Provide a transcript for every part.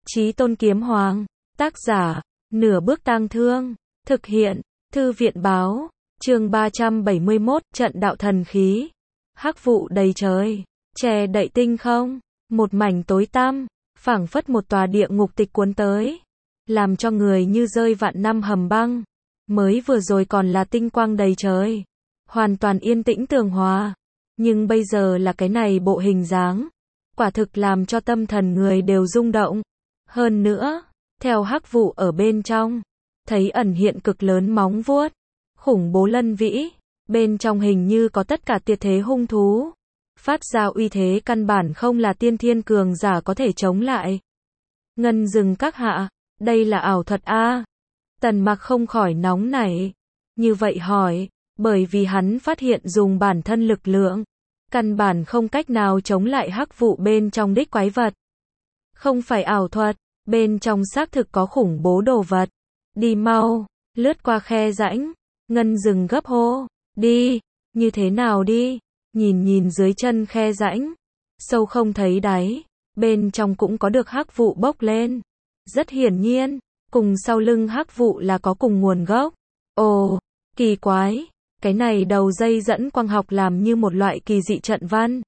Chí Tôn Kiếm Hoàng, tác giả, Nửa Bước Tang Thương, thực hiện, Thư viện báo, chương 371, trận đạo thần khí. Hắc vụ đầy trời, che đậy tinh không, một mảnh tối tăm, phảng phất một tòa địa ngục tịch cuốn tới, làm cho người như rơi vạn năm hầm băng. Mới vừa rồi còn là tinh quang đầy trời, hoàn toàn yên tĩnh tường hòa, nhưng bây giờ là cái này bộ hình dáng, quả thực làm cho tâm thần người đều rung động. Hơn nữa, theo hắc vụ ở bên trong, thấy ẩn hiện cực lớn móng vuốt, khủng bố lân vĩ, bên trong hình như có tất cả tuyệt thế hung thú, phát ra uy thế căn bản không là tiên thiên cường giả có thể chống lại. Ngân Dừng các hạ, đây là ảo thuật a? Tần Mặc không khỏi nóng nảy, như vậy hỏi, bởi vì hắn phát hiện dùng bản thân lực lượng, căn bản không cách nào chống lại hắc vụ bên trong đích quái vật. Không phải ảo thuật, bên trong xác thực có khủng bố đồ vật. Đi mau, lướt qua khe rãnh, Ngân Dừng gấp hô, đi, như thế nào đi, nhìn dưới chân khe rãnh, sâu không thấy đáy, bên trong cũng có được hắc vụ bốc lên. Rất hiển nhiên, cùng sau lưng hắc vụ là có cùng nguồn gốc. Ồ, kỳ quái, cái này đầu dây dẫn quang học làm như một loại kỳ dị trận văn.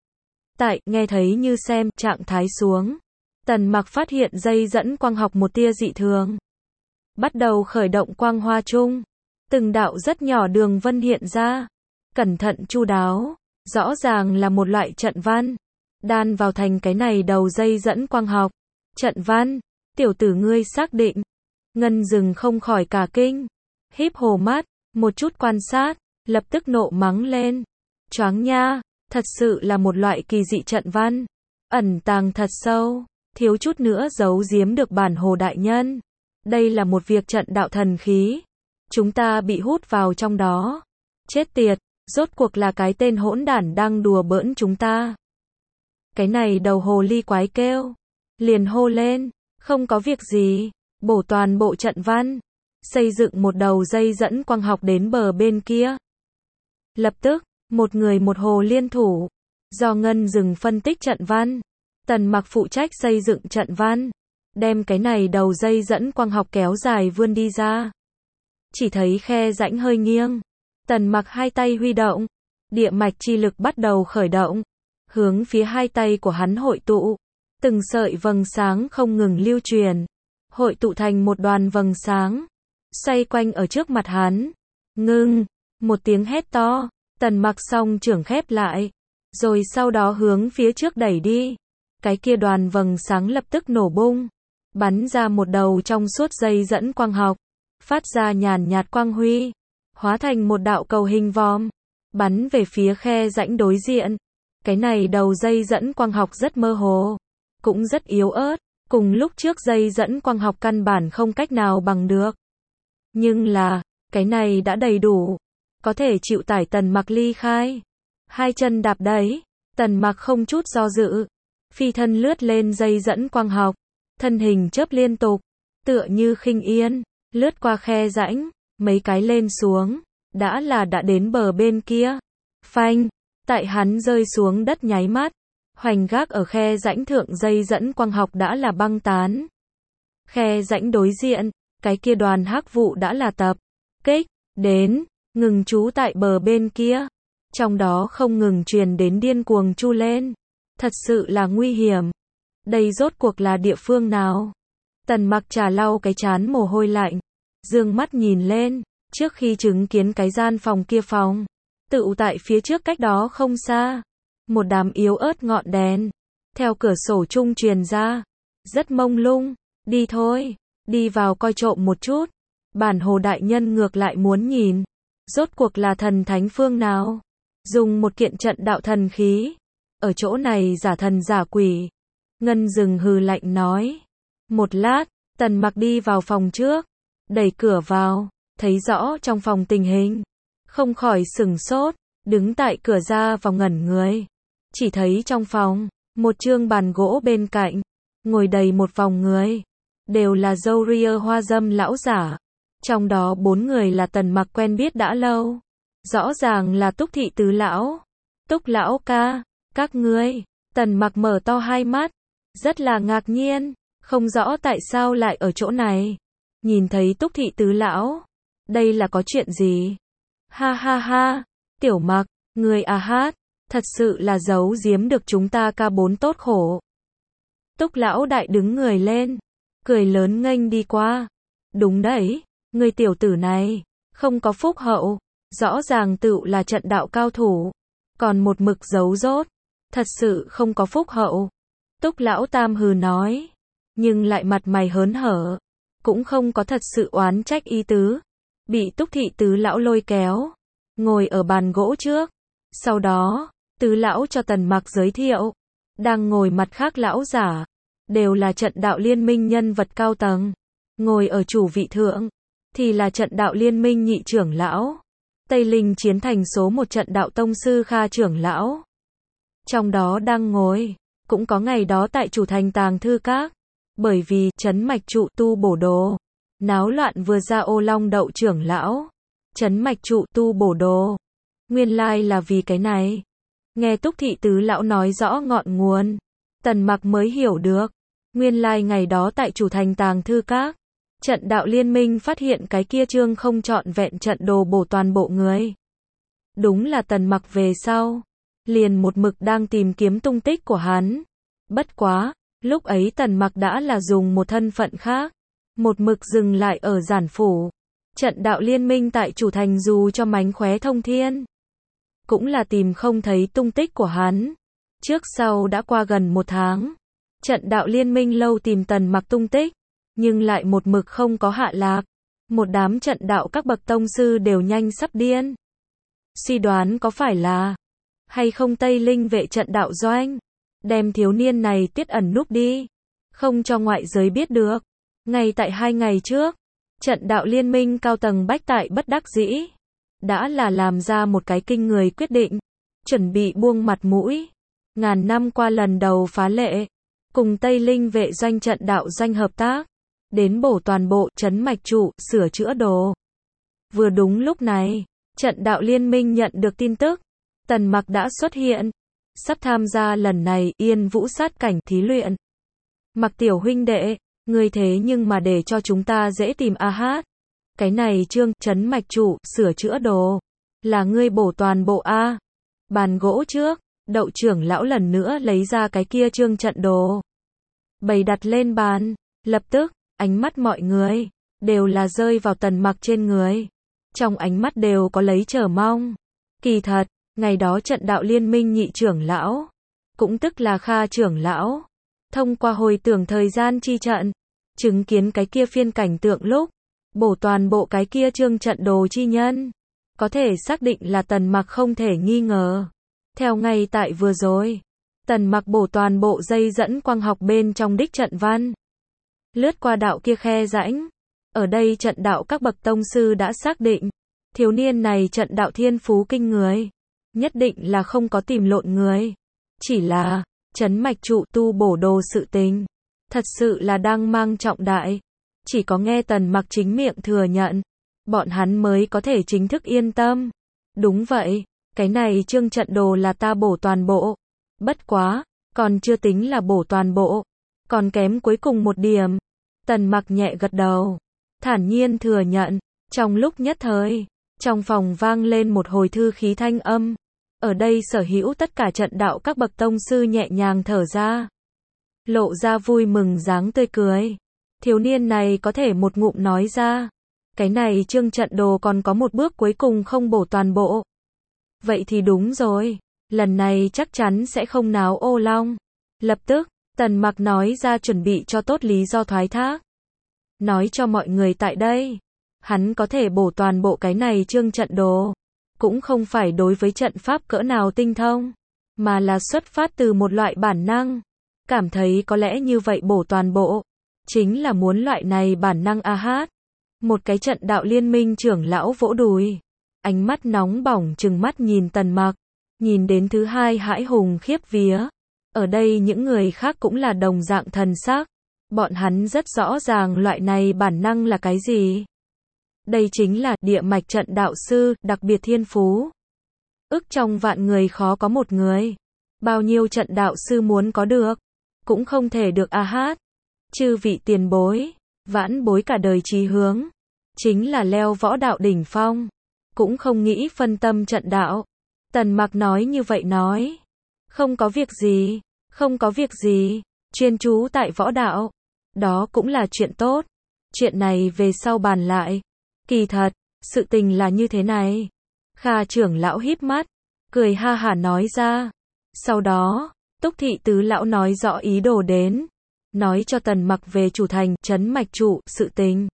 Tại, nghe thấy như xem, trạng thái xuống. Tần Mặc phát hiện dây dẫn quang học một tia dị thường. Bắt đầu khởi động quang hoa chung. Từng đạo rất nhỏ đường vân hiện ra. Cẩn thận chu đáo. Rõ ràng là một loại trận văn. Đan vào thành cái này đầu dây dẫn quang học. Trận văn. Tiểu tử ngươi xác định. Ngân Dừng không khỏi cả kinh. Híp hồ mắt. Một chút quan sát. Lập tức nộ mắng lên. Choáng nha. Thật sự là một loại kỳ dị trận văn. Ẩn tàng thật sâu. Thiếu chút nữa giấu giếm được bản hồ đại nhân. Đây là một việc trận đạo thần khí. Chúng ta bị hút vào trong đó. Chết tiệt, rốt cuộc là cái tên hỗn đản đang đùa bỡn chúng ta. Cái này đầu hồ ly quái kêu. Liền hô lên, không có việc gì, bổ toàn bộ trận văn. Xây dựng một đầu dây dẫn quang học đến bờ bên kia. Lập tức, một người một hồ liên thủ. Do Ngân Dừng phân tích trận văn. Tần Mặc phụ trách xây dựng trận văn, đem cái này đầu dây dẫn quang học kéo dài vươn đi ra. Chỉ thấy khe rãnh hơi nghiêng, Tần Mặc hai tay huy động, địa mạch chi lực bắt đầu khởi động, hướng phía hai tay của hắn hội tụ, từng sợi vầng sáng không ngừng lưu truyền, hội tụ thành một đoàn vầng sáng, xoay quanh ở trước mặt hắn. Ngưng, một tiếng hét to, Tần Mặc song trưởng khép lại, rồi sau đó hướng phía trước đẩy đi. Cái kia đoàn vầng sáng lập tức nổ bung, bắn ra một đầu trong suốt dây dẫn quang học, phát ra nhàn nhạt quang huy, hóa thành một đạo cầu hình vòm, bắn về phía khe rãnh đối diện. Cái này đầu dây dẫn quang học rất mơ hồ, cũng rất yếu ớt, cùng lúc trước dây dẫn quang học căn bản không cách nào bằng được. Nhưng là, cái này đã đầy đủ, có thể chịu tải Tần Mặc ly khai. Hai chân đạp đẩy, Tần Mặc không chút do dự. Phi thân lướt lên dây dẫn quang học, thân hình chớp liên tục, tựa như khinh yên, lướt qua khe rãnh, mấy cái lên xuống, đã đến bờ bên kia. Phanh, tại hắn rơi xuống đất nháy mắt, hoành gác ở khe rãnh thượng dây dẫn quang học đã là băng tán. Khe rãnh đối diện, cái kia đoàn hắc vụ đã là tập kích đến, ngừng trú tại bờ bên kia, trong đó không ngừng truyền đến điên cuồng chu lên. Thật sự là nguy hiểm. Đây rốt cuộc là địa phương nào? Tần Mặc trà lau cái trán mồ hôi lạnh, dương mắt nhìn lên, trước khi chứng kiến cái gian phòng kia phòng, tựu tại phía trước cách đó không xa, một đám yếu ớt ngọn đèn, theo cửa sổ chung truyền ra, rất mông lung. Đi thôi, đi vào coi trộm một chút. Bản hồ đại nhân ngược lại muốn nhìn, rốt cuộc là thần thánh phương nào, dùng một kiện trận đạo thần khí. Ở chỗ này giả thần giả quỷ. Ngân Dừng hừ lạnh nói. Một lát, Tần Mặc đi vào phòng trước, đẩy cửa vào, thấy rõ trong phòng tình hình, không khỏi sửng sốt, đứng tại cửa ra vào ngẩn người. Chỉ thấy trong phòng, một chương bàn gỗ bên cạnh, ngồi đầy một vòng người, đều là râu ria hoa râm lão giả. Trong đó 4 người là Tần Mặc quen biết đã lâu, rõ ràng là Túc thị tứ lão. Túc lão ca, các ngươi. Tần Mặc mở to hai mắt, rất là ngạc nhiên, Không rõ tại sao lại ở chỗ này. Nhìn thấy Túc thị tứ lão. Đây là có chuyện gì? Ha ha ha, Tiểu Mặc, người à hát, thật sự là giấu giếm được chúng ta ca bốn tốt khổ. Túc lão đại đứng người lên, cười lớn nghênh đi qua. Đúng đấy, người tiểu tử này, không có phúc hậu, rõ ràng tựu là trận đạo cao thủ, còn một mực giấu rốt, thật sự không có phúc hậu. Túc lão tam hừ nói, nhưng lại mặt mày hớn hở, cũng không có thật sự oán trách ý tứ. Bị Túc thị tứ lão lôi kéo, ngồi ở bàn gỗ trước. Sau đó, tứ lão cho Tần Mặc giới thiệu, đang ngồi mặt khác lão giả, đều là trận đạo liên minh nhân vật cao tầng. Ngồi ở chủ vị thượng, thì là trận đạo liên minh nhị trưởng lão. Tây Linh chiến thành số một trận đạo tông sư Kha trưởng lão. Trong đó đang ngồi, cũng có ngày đó tại chủ thành tàng thư các. Bởi vì trấn mạch trụ tu bổ đồ, náo loạn vừa ra Ô Long đậu trưởng lão. Trấn mạch trụ tu bổ đồ. Nguyên lai là vì cái này. Nghe Túc thị tứ lão nói rõ ngọn nguồn, Tần Mặc mới hiểu được. Nguyên lai ngày đó tại chủ thành tàng thư các, trận đạo liên minh phát hiện cái kia chương không trọn vẹn trận đồ bổ toàn bộ người. Đúng là Tần Mặc về sau, liền một mực đang tìm kiếm tung tích của hắn. Bất quá, lúc ấy Tần Mặc đã là dùng một thân phận khác, một mực dừng lại ở giản phủ. Trận đạo liên minh tại chủ thành dù cho mánh khóe thông thiên, cũng là tìm không thấy tung tích của hắn. Trước sau đã qua gần một tháng, trận đạo liên minh lâu tìm Tần Mặc tung tích, nhưng lại một mực không có hạ lạc. Một đám trận đạo các bậc tông sư đều nhanh sắp điên. Suy đoán có phải là hay không Tây Linh vệ trận đạo doanh, đem thiếu niên này tiết ẩn núp đi, không cho ngoại giới biết được. Ngay tại 2 ngày trước, trận đạo liên minh cao tầng bách tại bất đắc dĩ, đã là làm ra một cái kinh người quyết định, chuẩn bị buông mặt mũi. Ngàn năm qua lần đầu phá lệ, cùng Tây Linh vệ doanh trận đạo doanh hợp tác, đến bổ toàn bộ trấn mạch trụ, sửa chữa đồ. Vừa đúng lúc này, trận đạo liên minh nhận được tin tức, Tần Mặc đã xuất hiện, sắp tham gia lần này Yên Vũ sát cảnh thí luyện. Mặc tiểu huynh đệ, ngươi thế nhưng mà để cho chúng ta dễ tìm a hát. Cái này chương trấn mạch trụ, sửa chữa đồ, là ngươi bổ toàn bộ a. Bàn gỗ trước, Đậu trưởng lão lần nữa lấy ra cái kia chương trận đồ, bày đặt lên bàn. Lập tức, ánh mắt mọi người đều là rơi vào Tần Mặc trên người. Trong ánh mắt đều có lấy chờ mong. Kỳ thật, ngày đó trận đạo liên minh nhị trưởng lão, cũng tức là Kha trưởng lão, thông qua hồi tưởng thời gian chi trận, chứng kiến cái kia phiên cảnh tượng lúc bổ toàn bộ cái kia chương trận đồ chi nhân, có thể xác định là Tần Mặc không thể nghi ngờ. Theo ngay tại vừa rồi, Tần Mặc bổ toàn bộ dây dẫn quang học bên trong đích trận văn, lướt qua đạo kia khe rãnh. Ở đây trận đạo các bậc tông sư đã xác định, thiếu niên này trận đạo thiên phú kinh người, nhất định là không có tìm lộn người. Chỉ là, trấn mạch trụ tu bổ đồ sự tình, thật sự là đang mang trọng đại. Chỉ có nghe Tần Mặc chính miệng thừa nhận, bọn hắn mới có thể chính thức yên tâm. Đúng vậy, cái này chương trận đồ là ta bổ toàn bộ. Bất quá, còn chưa tính là bổ toàn bộ, còn kém cuối cùng một điểm. Tần Mặc nhẹ gật đầu, thản nhiên thừa nhận. Trong lúc nhất thời, trong phòng vang lên một hồi thư khí thanh âm. Ở đây sở hữu tất cả trận đạo các bậc tông sư nhẹ nhàng thở ra, lộ ra vui mừng dáng tươi cười. Thiếu niên này có thể một ngụm nói ra, cái này chương trận đồ còn có một bước cuối cùng không bổ toàn bộ. Vậy thì đúng rồi, lần này chắc chắn sẽ không náo Ô Long. Lập tức, Tần Mặc nói ra chuẩn bị cho tốt lý do thoái thác. Nói cho mọi người tại đây, hắn có thể bổ toàn bộ cái này chương trận đồ, cũng không phải đối với trận pháp cỡ nào tinh thông, mà là xuất phát từ một loại bản năng. Cảm thấy có lẽ như vậy bổ toàn bộ, chính là muốn loại này bản năng a hát. Một cái trận đạo liên minh trưởng lão vỗ đùi, ánh mắt nóng bỏng trừng mắt nhìn Tần Mặc, nhìn đến thứ hai hãi hùng khiếp vía. Ở đây những người khác cũng là đồng dạng thần sắc, bọn hắn rất rõ ràng loại này bản năng là cái gì. Đây chính là địa mạch trận đạo sư, đặc biệt thiên phú. Ức trong vạn người khó có một người. Bao nhiêu trận đạo sư muốn có được, cũng không thể được a hát. Chư vị tiền bối, vãn bối cả đời chí hướng, chính là leo võ đạo đỉnh phong, cũng không nghĩ phân tâm trận đạo. Tần Mặc nói như vậy nói, không có việc gì, không có việc gì, chuyên chú tại võ đạo, đó cũng là chuyện tốt, chuyện này về sau bàn lại. Kỳ thật, sự tình là như thế này. Kha trưởng lão híp mắt, cười ha hả nói ra. Sau đó, Túc thị tứ lão nói rõ ý đồ đến, nói cho Tần Mặc về chủ thành, trấn mạch trụ, sự tình.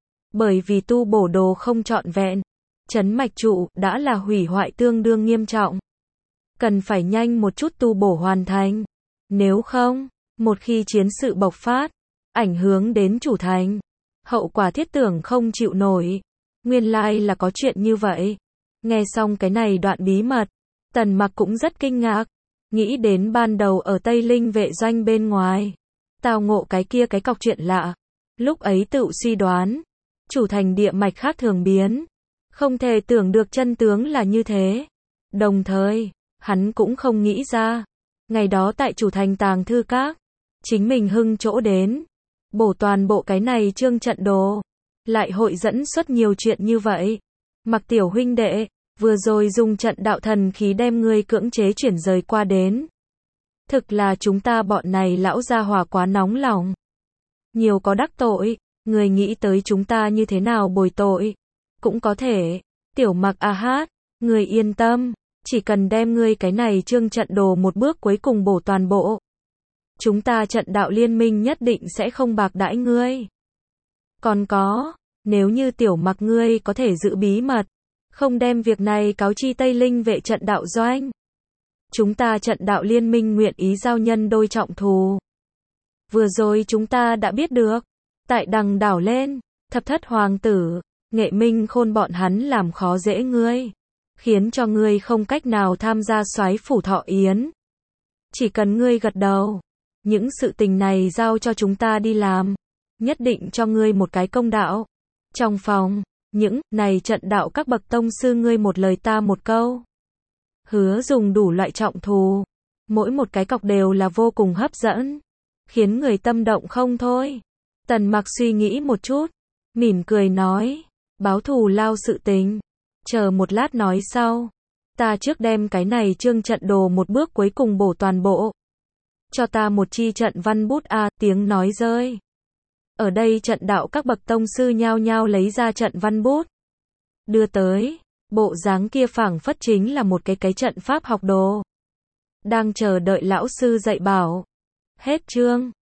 Bởi vì tu bổ đồ không trọn vẹn, trấn mạch trụ đã là hủy hoại tương đương nghiêm trọng. Cần phải nhanh một chút tu bổ hoàn thành. Nếu không, một khi chiến sự bộc phát, ảnh hưởng đến chủ thành, hậu quả thiết tưởng không chịu nổi. Nguyên lai là có chuyện như vậy. Nghe xong cái này đoạn bí mật, Tần Mặc cũng rất kinh ngạc. Nghĩ đến ban đầu ở Tây Linh vệ doanh bên ngoài, tao ngộ cái kia cái cọc chuyện lạ. Lúc ấy tự suy đoán, chủ thành địa mạch khác thường biến. Không thể tưởng được chân tướng là như thế. Đồng thời, hắn cũng không nghĩ ra, ngày đó tại chủ thành tàng thư các, chính mình hưng chỗ đến, bổ toàn bộ cái này chương trận đồ, lại hội dẫn xuất nhiều chuyện như vậy. Mặc tiểu huynh đệ, vừa rồi dùng trận đạo thần khí đem ngươi cưỡng chế chuyển rời qua đến. Thực là chúng ta bọn này lão gia hỏa quá nóng lòng. Nhiều có đắc tội, người nghĩ tới chúng ta như thế nào bồi tội. Cũng có thể, tiểu Mặc a hát, người yên tâm, chỉ cần đem ngươi cái này chương trận đồ một bước cuối cùng bổ toàn bộ. Chúng ta trận đạo liên minh nhất định sẽ không bạc đãi ngươi. Còn có, nếu như tiểu Mặc ngươi có thể giữ bí mật, không đem việc này cáo chi Tây Linh vệ trận đạo doanh, chúng ta trận đạo liên minh nguyện ý giao nhân đôi trọng thù. Vừa rồi chúng ta đã biết được, tại đằng đảo lên, thập thất hoàng tử, Nghệ Minh Khôn bọn hắn làm khó dễ ngươi, khiến cho ngươi không cách nào tham gia soái phủ thọ yến. Chỉ cần ngươi gật đầu, những sự tình này giao cho chúng ta đi làm, nhất định cho ngươi một cái công đạo. Trong phòng, những này trận đạo các bậc tông sư ngươi một lời ta một câu, hứa dùng đủ loại trọng thù, mỗi một cái cọc đều là vô cùng hấp dẫn, khiến người tâm động không thôi. Tần Mặc suy nghĩ một chút, mỉm cười nói, báo thù lao sự tình, chờ một lát nói sau, ta trước đem cái này chương trận đồ một bước cuối cùng bổ toàn bộ. Cho ta một chi trận văn bút a, tiếng nói rơi. Ở đây trận đạo các bậc tông sư nhao nhao lấy ra trận văn bút, đưa tới, bộ dáng kia phảng phất chính là một cái trận pháp học đồ, đang chờ đợi lão sư dạy bảo. Hết chương.